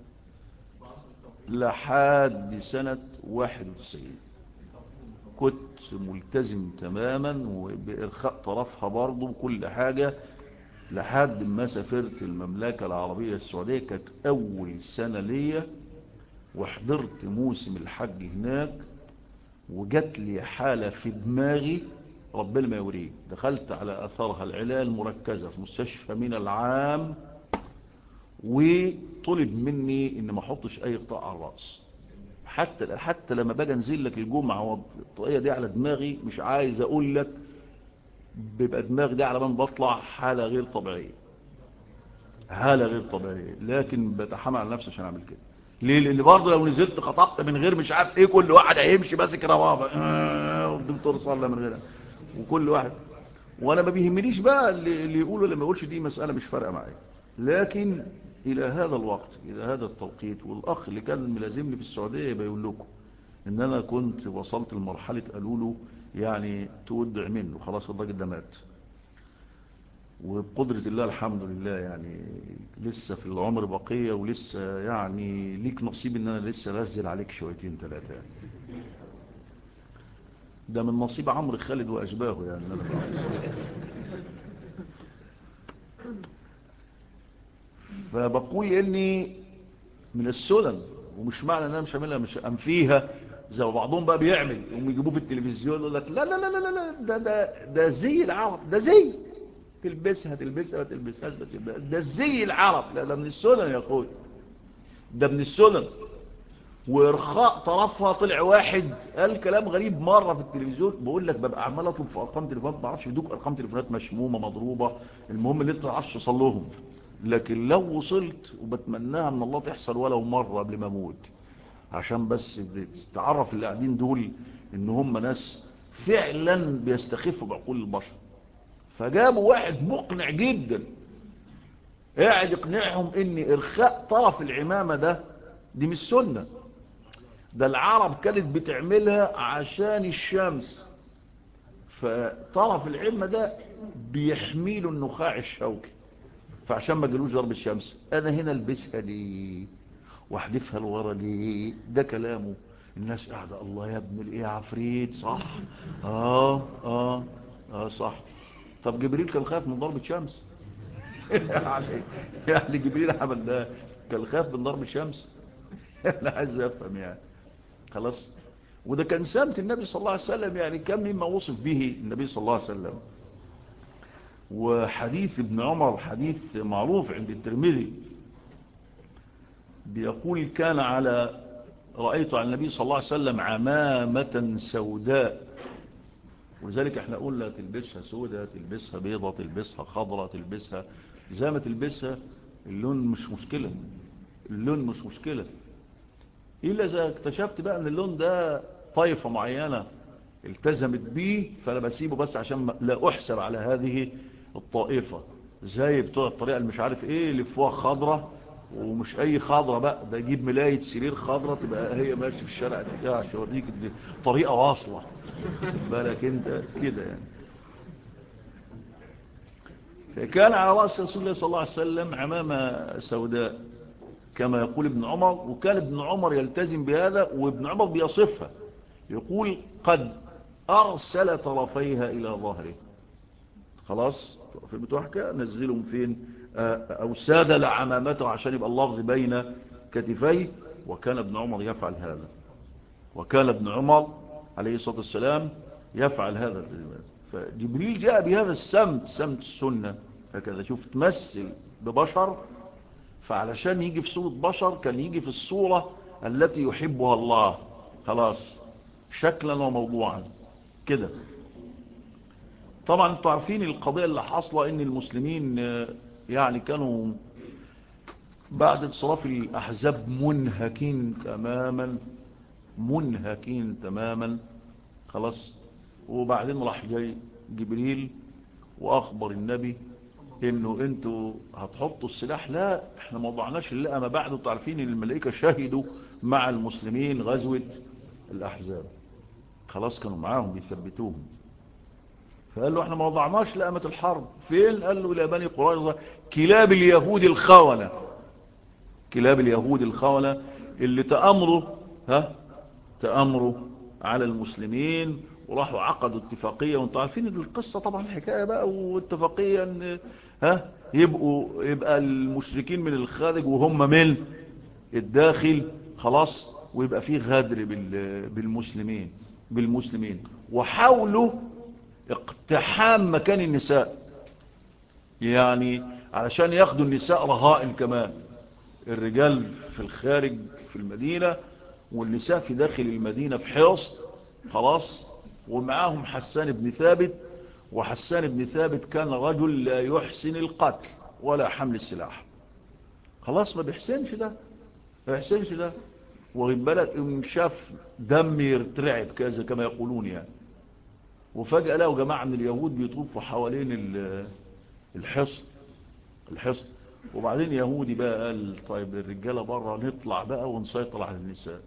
لحد سنة 91 كنت ملتزم تماما وبإرخاء طرفها برضو وكل حاجة، لحد ما سافرت المملكة العربية السعودية. كانت أول سنة ليا، وحضرت موسم الحج هناك، وجات لي حالة في دماغي ربنا ما يوريك. دخلت على أثرها العناية المركزة في مستشفى من العام، وطلب مني إن ما احطش أي قطاع على الرأس. حتى لما باجي انزل لك الجمعة والطاقية دي على دماغي، مش عايز أقول لك، بيبقى دماغي دي على من بطلع حالة غير طبيعية، حالة غير طبيعية. لكن بتحمل على نفسي عشان أعمل كده. ليه؟ لأن برضه لو نزلت خطبت من غير مش عارف إيه، كل واحد هيمشي ماسك ربابة والدكتور صلى من غيرها، وكل واحد. وأنا ما بيهمنيش بقى اللي يقول ولا ما يقولش، دي مسألة مش فارقة معايا. لكن إلى هذا الوقت، إلى هذا التوقيت، والأخ اللي كان ملازمني في السعودية يبقى يقول لكم إن أنا كنت وصلت لمرحلة قالوا له يعني تودع منه، خلاص الراجل ده مات. وبقدرة الله الحمد لله يعني لسه في العمر بقية، ولسه يعني ليك نصيب ان انا لسه رزل عليك شويتين ثلاثة يعني. ده من نصيب عمرو خالد واشباهه يعني انا فبقول اني من السنن، ومش معنى ان انا مش هعملها مش انفيها زي بعضهم بقى بيعمل، يقوم يجيبوه في التلفزيون يقول لك لا لا لا لا لا، ده زي العرب، ده زي تلبسها ما تلبسهاش ده زي العرب. لا، ده من السنن يا اخوي، ده من السنن. وارخاء طرفها طلع واحد قال كلام غريب مره في التلفزيون، بقول لك ببقى عمال اطلب في ارقام تليفونات ما اعرفش يدوك ارقام تليفونات مشمومه مضروبه، المهم ان انت ما تعرفش توصل لهم. لكن لو وصلت، وبتمناها من الله تحصل ولو مره قبل ما اموت، عشان بس تعرف اللي قاعدين دول ان هم ناس فعلا بيستخفوا بعقول البشر. فجابوا واحد مقنع جدا قاعد يقنعهم ان ارخاء طرف العمامة دي مش سنة، ده العرب كانت بتعملها عشان الشمس، فطرف العمة ده بيحميله النخاع الشوكي، فعشان ما جلوش ضرب الشمس انا هنا البسها ليه واحدفها لورا ليه. ده كلامه. الناس قاعدة الله يا ابن الايه عفريت صح. صح. طب جبريل كان خايف من ضربة شمس يعني جبريل عمل ده كان خايف من ضرب الشمس انا عايز افهم يعني. خلاص. وده كان سمت النبي صلى الله عليه وسلم يعني، كم مما وصف به النبي صلى الله عليه وسلم. وحديث ابن عمر حديث معروف عند الترمذي، بيقول كان رأيت على النبي صلى الله عليه وسلم عمامة سوداء، ولذلك احنا قلنا تلبسها سوداء، تلبسها بيضة، تلبسها خضراء، تلبسها زي ما تلبسها، اللون مش مشكلة، اللون مش مشكلة، إلا إذا اكتشفت بقى ان اللون ده طائفة معينة التزمت بيه، فأنا بسيبه بس عشان لا أحسب على هذه الطائفة، زي بتوع الطريقة اللي مش عارف ايه اللي فيها خضرة، ومش اي خضرة بقى، ده يجيب ملاية سرير خضرة تبقى هي ماشي في الشارع ده عشان يوريك طريقة واصلة بالك انت كده يعني. فكان على رأس رسول الله صلى الله عليه وسلم عمامة سوداء كما يقول ابن عمر، وكان ابن عمر يلتزم بهذا، وابن عمر بيصفها يقول قد أرسل طرفيها إلى ظهره. خلاص في بتوحكة نزلهم فين أو سادل عمامته عشان يبقى اللفظ بين كتفيه. وكان ابن عمر يفعل هذا، وكان ابن عمر عليه الصلاة والسلام يفعل هذا. فجبريل جاء بهذا السمت، سمت السنة هكذا. شوف تمثل ببشر، فعلشان يجي في صورة بشر كان يجي في الصورة التي يحبها الله، خلاص شكلا وموضوعا كده. طبعا انتوا عارفين القضية اللي حصلة ان المسلمين يعني كانوا بعد انصراف الاحزاب منهكين تماما، منهكين تماما خلاص. وبعدين راح جاي جبريل واخبر النبي انه انتوا هتحطوا السلاح. لا احنا ما وضعناش الا ما بعد. انتوا عارفين ان الملائكه شهدوا مع المسلمين غزوه الاحزاب، خلاص كانوا معاهم بيثبتوهم. فقال له احنا ما وضعناش لأمة الحرب فين؟ قال له الى بني قريظة كلاب اليهود الخونة، كلاب اليهود الخونة اللي تأمروا على المسلمين، وراحوا عقدوا اتفاقية. وانتوا عارفين القصة طبعا الحكاية بقى، واتفاقية ان يبقى المشركين من الخارج وهم من الداخل، خلاص، ويبقى فيه غدر بالمسلمين. وحاولوا اقتحام مكان النساء، يعني علشان ياخدوا النساء رهائن كمان، الرجال في الخارج في المدينة والنساء في داخل المدينة في حرص، خلاص. ومعاهم حسان بن ثابت، وحسان بن ثابت كان رجل لا يحسن القتل ولا حمل السلاح، خلاص ما بيحسنش ده، ما بيحسنش ده. وغيب بالك ان شاف دم يرترعب كذا كما يقولون يعني. وفجأة لقوا جماعة من اليهود بيطوفوا حوالين الحصن الحصن. وبعدين يهودي بقى قال طيب الرجالة بره نطلع بقى ونسيطر على النساء.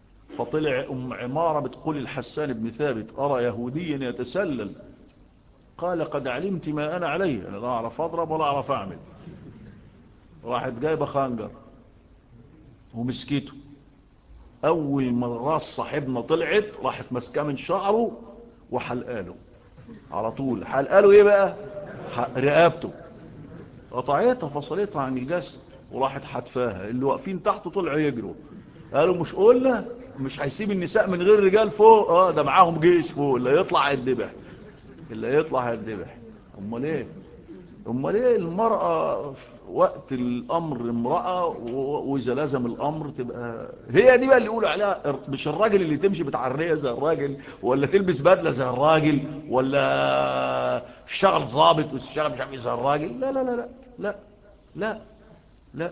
فطلع عمارة بتقول الحسان بن ثابت أرى يهوديا يتسلل قال قد علمت ما أنا عليه، أنا لا أعرف أضرب ولا أعرف أعمل. راحت جايبة خنجر ومسكته. أول ما راس صاحبنا طلعت راحت مسكاه من شعره وحلقاله على طول. حلقاله إيه بقى؟ رقابته، قطعتها فصلتها عن الجسد وراحت حتفاها. اللي واقفين تحته طلعوا يجروا، قالوا مش قلنا مش هيسيب النساء من غير رجال فوق؟ ده معاهم جيش فوق، اللي يطلع هيتذبح، اللي يطلع هيتذبح. امال ايه؟ امال ايه؟ المرأة في وقت الامر امرأة، واذا لازم الامر تبقى هي دي بقى اللي يقولوا عليها. مش الراجل اللي تمشي بتعرية زي الراجل، ولا تلبس بدلة زي الراجل، ولا تشتغل ضابط وتشتغل مش عارف ايه زي الراجل. لا لا لا لا لا لا لا.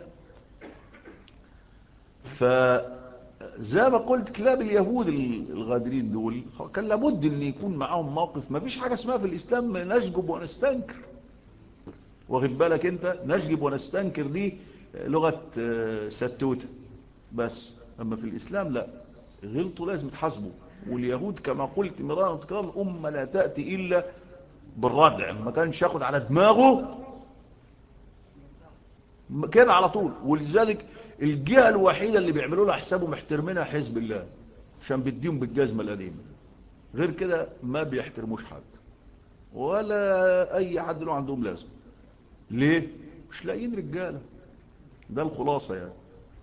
فزي ما قلت كلاب اليهود الغادرين دول كان لابد ان يكون معاهم موقف. ما فيش حاجة اسمها في الاسلام نشجب ونستنكر، واخد بالك انت؟ نشجب ونستنكر دي لغة ستوتة بس. اما في الاسلام لا، غلطوا لازم تحاسبوا. واليهود كما قلت مرارا وتكرارا الامة لا تأتي الا بالردع. ما كانش ياخد على دماغه كده على طول. ولذلك الجهة الوحيدة اللي بيعملوا لها حسابه محترمينها حزب الله، عشان بيديهم بالجزمة القديمة. غير كده ما بيحترموش حد ولا اي حد له عندهم لازم. ليه؟ مش لاقيين رجالة. ده الخلاصة يعني.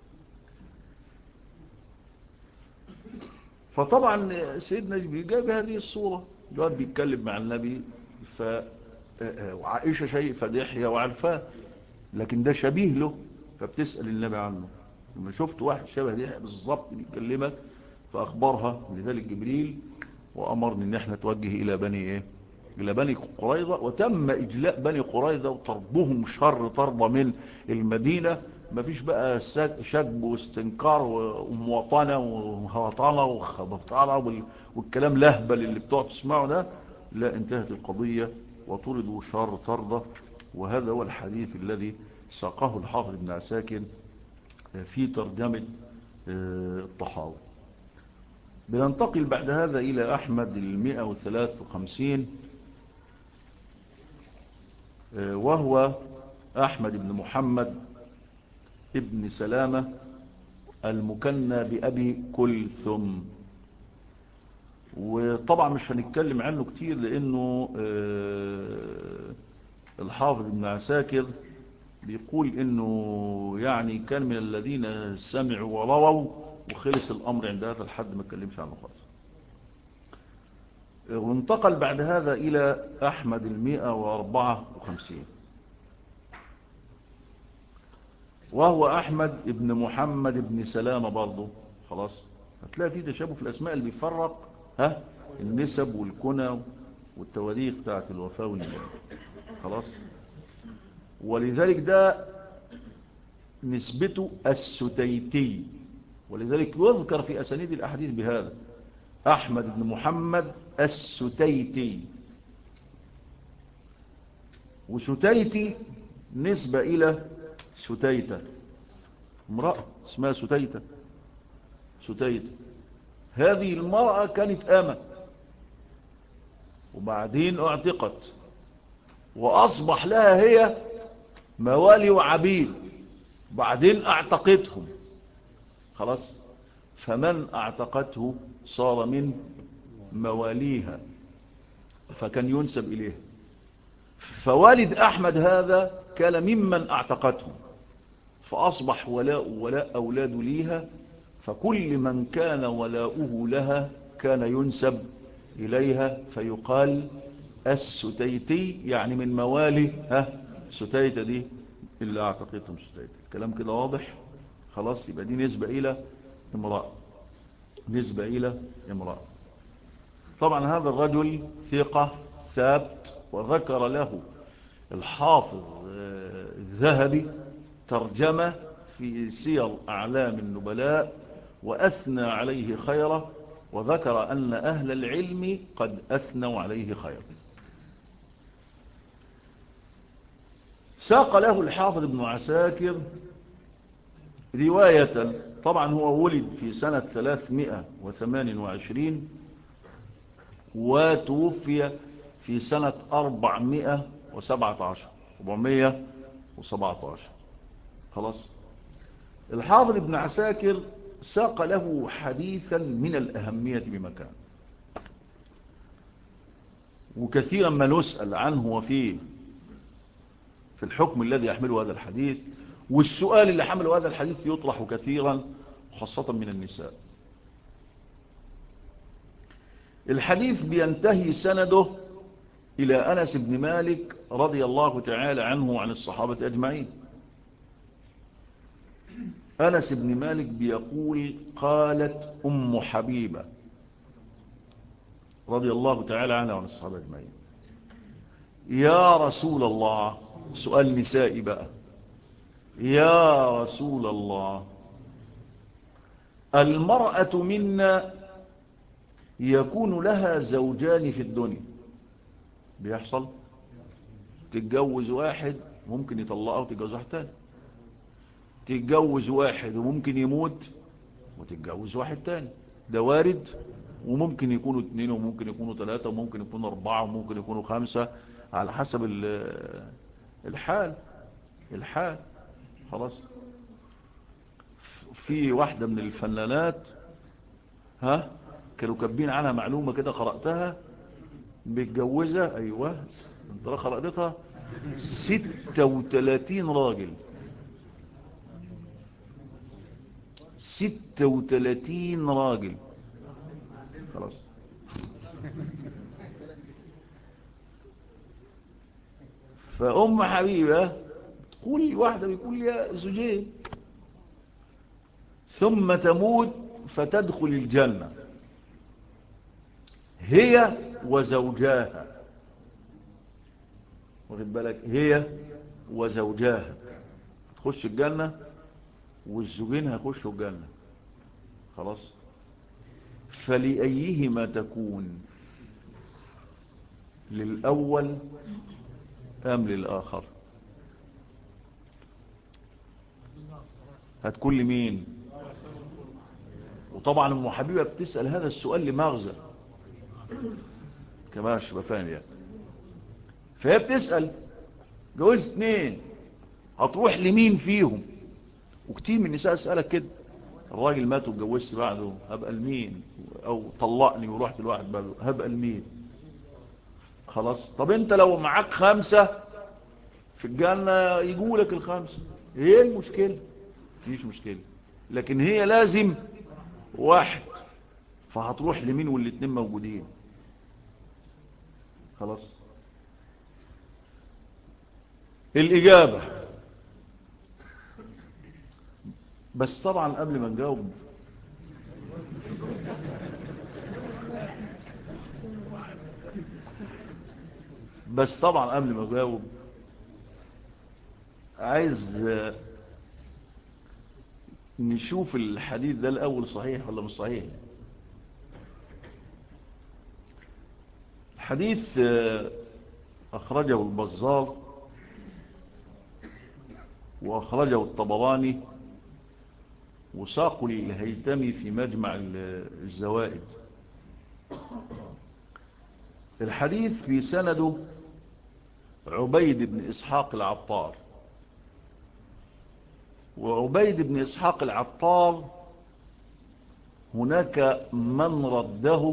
فطبعا سيدنا جبريل جاب هذه الصورة، الواد بيتكلم مع النبي، وعائشة شايفة دحية وعارفاه، لكن ده شبيه له، فبتسأل النبي عنه. لما شفت واحد شبه دحية بالظبط بيكلمك فأخبرها لذلك جبريل، وأمرني ان احنا توجه الى بني ايه، الى بني قريظة. وتم اجلاء بني قريظة وطردهم شر طرد من المدينة. مفيش بقى شجب واستنكار ومواطنة وهوطنة وخبطانة والكلام لهبل اللي بتقعد تسمعه ده. لا، انتهت القضية وطردوا شر طردة. وهذا هو الحديث الذي ساقه الحافظ ابن عساكر في ترجمة الطحاوي. بننتقل بعد هذا إلى أحمد 153، وهو أحمد بن محمد ابن سلامة المكنى بأبي كلثم. وطبعا مش هنتكلم عنه كتير لأنه الحافظ ابن عساكر بيقول إنه يعني كان من الذين سمعوا ورووا، وخلص الأمر عند هذا الحد ما اتكلمش عنه خالص. وانتقل بعد هذا إلى أحمد 154، وهو أحمد ابن محمد ابن سلامة برضه. خلاص، هتلاقي فيه تشابه في الأسماء اللي بيفرق النسب والكنى والتواريخ بتاعت الوفاة والميلاد. خلاص، ولذلك ده نسبته الستيتي، ولذلك يذكر في أسانيد الأحاديث بهذا: أحمد بن محمد الستيتي. وستيتي نسبة إلى ستيتة، امرأة اسمها ستيتة. ستيتة هذه المرأة كانت أمة، وبعدين اعتقت، وأصبح لها هي موالي وعبيد، بعدين اعتقتهم. خلاص، فمن اعتقته صار من مواليها، فكان ينسب إليه. فوالد أحمد هذا كان ممن اعتقتهم، فأصبح ولاء أولاد ليها. فكل من كان ولاؤه لها كان ينسب إليها، فيقال الستيتي، يعني من موالي ستيتة دي اللي اعتقدتهم ستيتة. الكلام كده واضح؟ خلاص، يبقى دي نسبة إلى امرأة، نسبة إلى امرأة. طبعا هذا الرجل ثقة ثابت، وذكر له الحافظ الذهبي ترجمة في سير أعلام النبلاء، وأثنى عليه خيرا، وذكر أن أهل العلم قد أثنوا عليه خيرا. ساق له الحافظ ابن عساكر رواية. طبعا هو ولد في سنة 328 وتوفي في سنة 417. خلاص. الحافظ ابن عساكر ساق له حديثا من الأهمية بمكان، وكثيرا ما نسأل عنه وفيه في الحكم الذي يحمله هذا الحديث، والسؤال اللي حمله هذا الحديث يطرح كثيرا خاصة من النساء. الحديث بينتهي سنده إلى أنس بن مالك رضي الله تعالى عنه وعن الصحابة أجمعين. أنس بن مالك بيقول: قالت أم حبيبة رضي الله تعالى عنها وعن الصحابة أجمعين: يا رسول الله، سؤال نسائي بقى، يا رسول الله، المرأة منا يكون لها زوجان في الدنيا. بيحصل تتجوز واحد ممكن يطلقها وتتجوز واحد تاني، تتجوز واحد وممكن يموت وتتجوز واحد تاني، ده وارد. وممكن يكونوا 2 وممكن يكونوا 3 وممكن يكونوا 4 وممكن يكونوا 5 على حسب الحال. خلاص. في واحدة من الفنانات كانوا كاتبين عنها معلومة كده قرأتها، متجوزة، ايوه انت قرأتها، 36 راجل. 36 راجل. خلاص. فأم حبيبة تقول واحدة بيقول لي زوجين، ثم تموت فتدخل الجنة هي وزوجاها. واخد بالك؟ هي وزوجاها تخش الجنة والزوجين هيخشوا الجنة. خلاص. فلأيهما تكون، للأول أم للآخر؟ هتكون لمين؟ وطبعا ام حبيبة بتسأل هذا السؤال لمغزى كما اشبه فاهم يعني. فهي بتسأل جوزت 2 هتروح لمين فيهم؟ وكتير من النساء اسألك كده، الراجل مات واتجوزت بعده هبقى لمين؟ او طلقني ورحت لواحد بعده هبقى لمين؟ خلاص. طب انت لو معاك 5 في الجنة يجولك 5، ايه المشكلة؟ مفيش مشكلة. لكن هي لازم 1، فهتروح لمين والاتنين موجودين؟ خلاص. الإجابة، بس طبعا قبل ما نجاوب عايز نشوف الحديث ده الأول صحيح ولا مش صحيح. الحديث أخرجه البزار وأخرجه الطبراني وساق الهيثمي في مجمع الزوائد. الحديث في سنده عبيد بن إسحاق العطار، وعبيد بن إسحاق العطار هناك من رده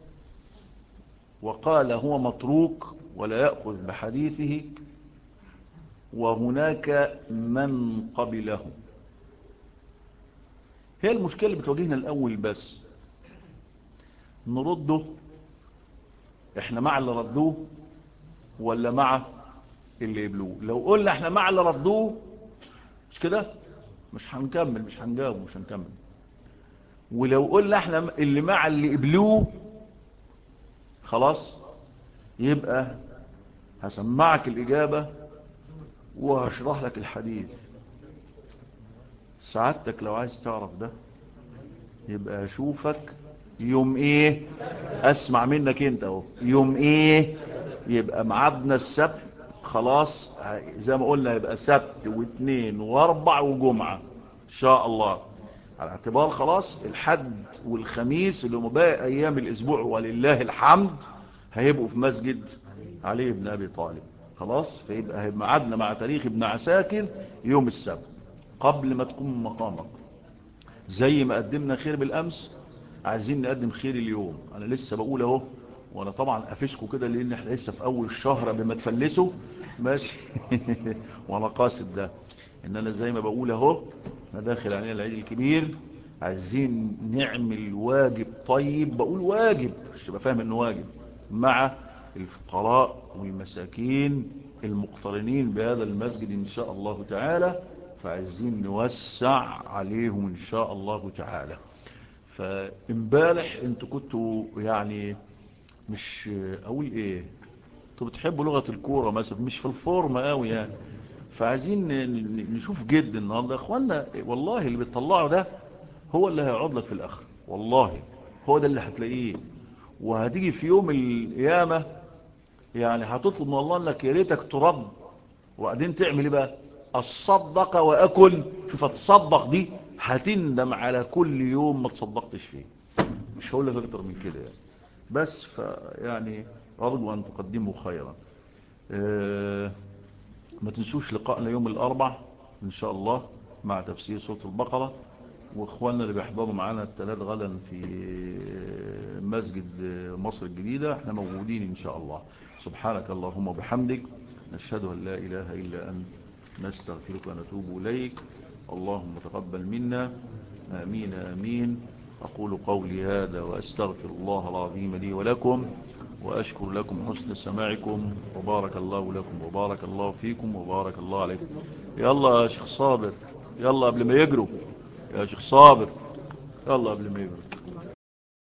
وقال هو متروك ولا يأخذ بحديثه، وهناك من قبله. هي المشكلة اللي بتواجهنا الأول، بس نرده احنا مع اللي ردوه ولا مع اللي يبلوه. لو قلنا احنا مع اللي ردوه مش كده، مش هنكمل، مش هنجاوب، مش هنكمل. ولو قلنا احنا اللي مع اللي قبلوه خلاص يبقى هسمعك الإجابة وهشرح لك الحديث. سعادتك لو عايز تعرف ده يبقى اشوفك يوم ايه، اسمع منك انت اهو، يوم ايه يبقى معادنا السبت. خلاص زي ما قلنا يبقى سبت واثنين واربع وجمعة ان شاء الله، على اعتبار خلاص الحد والخميس اللي هم باقي ايام الاسبوع ولله الحمد هيبقوا في مسجد علي بن أبي طالب. خلاص، فيبقى هيبقى ميعادنا مع تاريخ ابن عساكر يوم السبت قبل ما تقوم مقامك. زي ما قدمنا خير بالأمس عايزين نقدم خير اليوم. أنا لسه بقول اهو، وأنا طبعا أفشكوا كده لأن احنا لسه في أول الشهر قبل ما تفلسوا ماشي. وأنا قاصد ده إن أنا زي ما بقول اهو، احنا داخل علينا العيد الكبير، عايزين نعمل واجب طيب. بقول واجب مش تبقى فاهم إنه واجب، مع الفقراء والمساكين المقترنين بهذا المسجد إن شاء الله تعالى. فعايزين نوسع عليهم إن شاء الله تعالى. فامبارح انتوا كنتوا يعني مش اقول ايه، انتوا بتحبوا لغة الكورة مثلا، مش في الفورم قوي يعني. فعايزين نشوف جد النهارده يا اخوانا. والله اللي بتطلعه ده هو اللي هيقعد لك في الاخر، والله هو ده اللي هتلاقيه. وهتيجي في يوم القيامة يعني هتطلب من الله انك يا ريتك ترد، وبعدين تعمل ايه بقى؟ اتصدق واكل. شوف اتصدق دي هتندم على كل يوم ما تصدقتش فيه. مش هقول لك اكتر من كده يعني. بس يعني ارجو ان تقدموا خيرا. ما تنسوش لقائنا يوم الاربع ان شاء الله مع تفسير سورة البقرة. واخواننا اللي بيحضروا معانا الثلاث غدا في مسجد مصر الجديدة احنا موجودين ان شاء الله. سبحانك اللهم وبحمدك، نشهد ان لا اله الا انت، نستغفرك ونتوب اليك. اللهم تقبل منا، آمين آمين. أقول قولي هذا وأستغفر الله العظيم لي ولكم، وأشكر لكم حسن سماعكم، وبارك الله لكم وبارك الله فيكم وبارك الله عليكم. يلا يا شيخ صابر، يلا قبل ما يجروا يا شيخ صابر، يلا قبل ما يجروا.